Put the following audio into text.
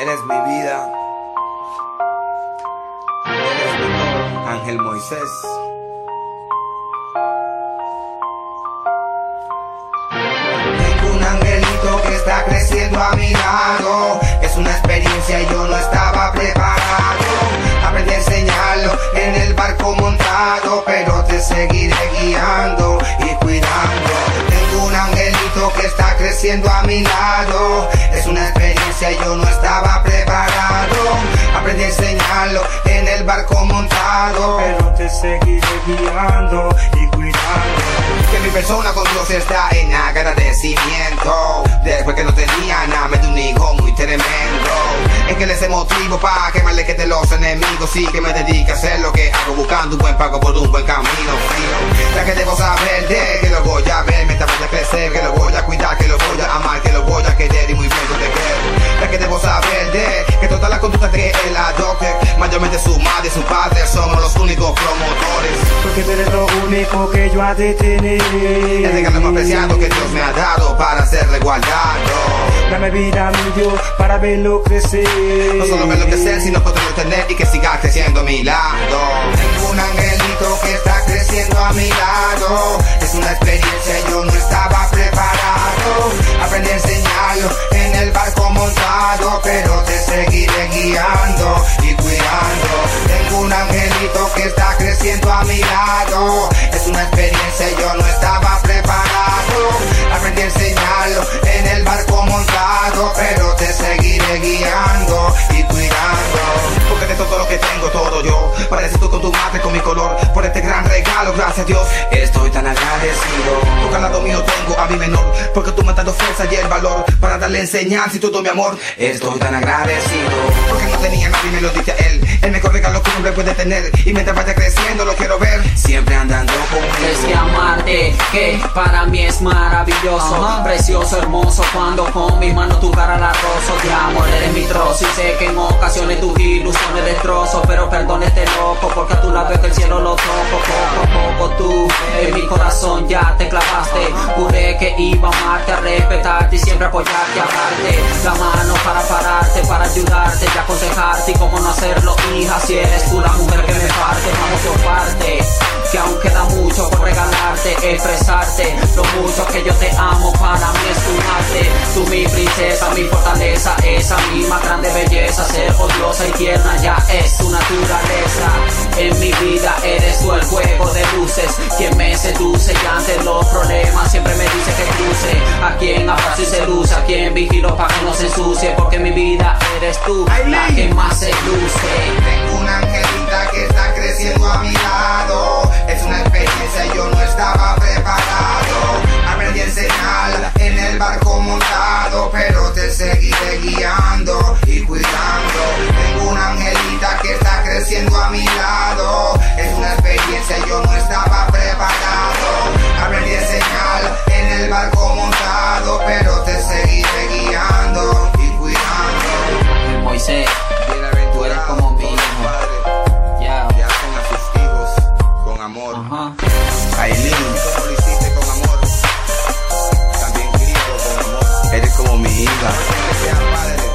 Eres mi vida, eres mi todo, Ángel Moisés. Tengo un angelito que está creciendo a mi lado. Es una experiencia y yo no estaba preparado. Aprendí a enseñarlo en el barco montado, pero te seguiré guiando y cuidando. Tengo un angelito que está creciendo a mi lado. Es una experiencia y yo no estaba preparado. Aprendí a enseñarlo en el barco montado, pero te seguiré guiando y cuidando. Que mi persona con Dios está en agradecimiento. Después que no tenía nada, me dio un hijo muy tremendo. Es que ese motivo para quemarle que de los enemigos. Sí que me dedique a hacer lo que hago, buscando un buen pago por un buen camino. Ya que debo saber de que lo voy a ver mientras vaya a crecer, que lo voy a cuidar, que lo voy a amar, que lo voy a querer y muy bien yo te quiero. Ya que debo saber de que todas las conductas que él adopte, mayormente su madre y su padre, somos los únicos promotores. Porque tú eres lo único que yo ha de tener. El regalo más preciado que Dios me ha dado para ser resguardado. Dame vida, mi Dios, para verlo crecer. No solo verlo crecer, sino poderlo tener y que siga creciendo a mi lado. Tengo un angelito que está creciendo a mi lado. Es una experiencia y yo no estaba preparado. Aprendí a enseñarlo en el barco montado, pero te seguiré guiando y cuidando. Tengo un angelito que está creciendo a mi lado. Es una experiencia y yo no estaba preparado. Aprendí a enseñarlo en el barco montado, pero te seguiré guiando y cuidando. Porque de todo lo que tengo, todo yo, pareces tú con tu madre, con mi color. Por este gran regalo, gracias a Dios, estoy tan agradecido. Porque al lado mío tengo a mi menor, porque tú me has dado fuerza y el valor para darle enseñanza y todo mi amor. Estoy tan agradecido, porque no tenía nadie y me lo diste a él. El mejor regalo que un hombre puede tener, y mientras vaya creciendo lo quiero ver siempre andando conmigo. Es que amarte, que para mí es maravilloso, precioso, hermoso. Cuando con mi mano tu cara la rozo, de amor eres mi trozo. Y sé que en ocasiones tus ilusiones destrozo, pero perdón este loco, porque a tu lado es que el cielo lo toco. Poco a poco tú en mi corazón ya te clavaste. Juré que iba a amarte, a respetarte y siempre apoyarte, a darte la mano para pararte, para ayudarte y aconsejarte. Y cómo no hacerlo, hija, si eres tú la mujer que me parte. Vamos por parte, que aún queda mucho por regalarte, expresarte lo mucho que yo te amo. Para mí es tu arte, tú mi princesa, mi fortaleza, esa misma grande belleza. Ser odiosa y tierna ya es tu naturaleza. En mi vida eres tú el juego de luces, quien me seduce y ante los problemas siempre me dice que cruce. A quien abrazo y seduce, a quien vigilo para que no se ensucie, porque en mi vida eres tú la que más se luce. Tengo una angelita que está creciendo a mi lado. Es una experiencia y yo no estaba preparado. Aprendí a enseñarla en el barco montado, pero te seguiré guiando y cuidando. Tengo una angelita que está creciendo a mi lado. Es una experiencia y yo no estaba preparado. Aprendí a enseñarla en el barco montado, pero te seguiré guiando y cuidando. Moisés, tú eres como mi hijo. Ya. Que hacen a sus hijos con amor. Aileen, como lo hiciste con amor, también crío con amor. Eres como mi hija. Que sea padre.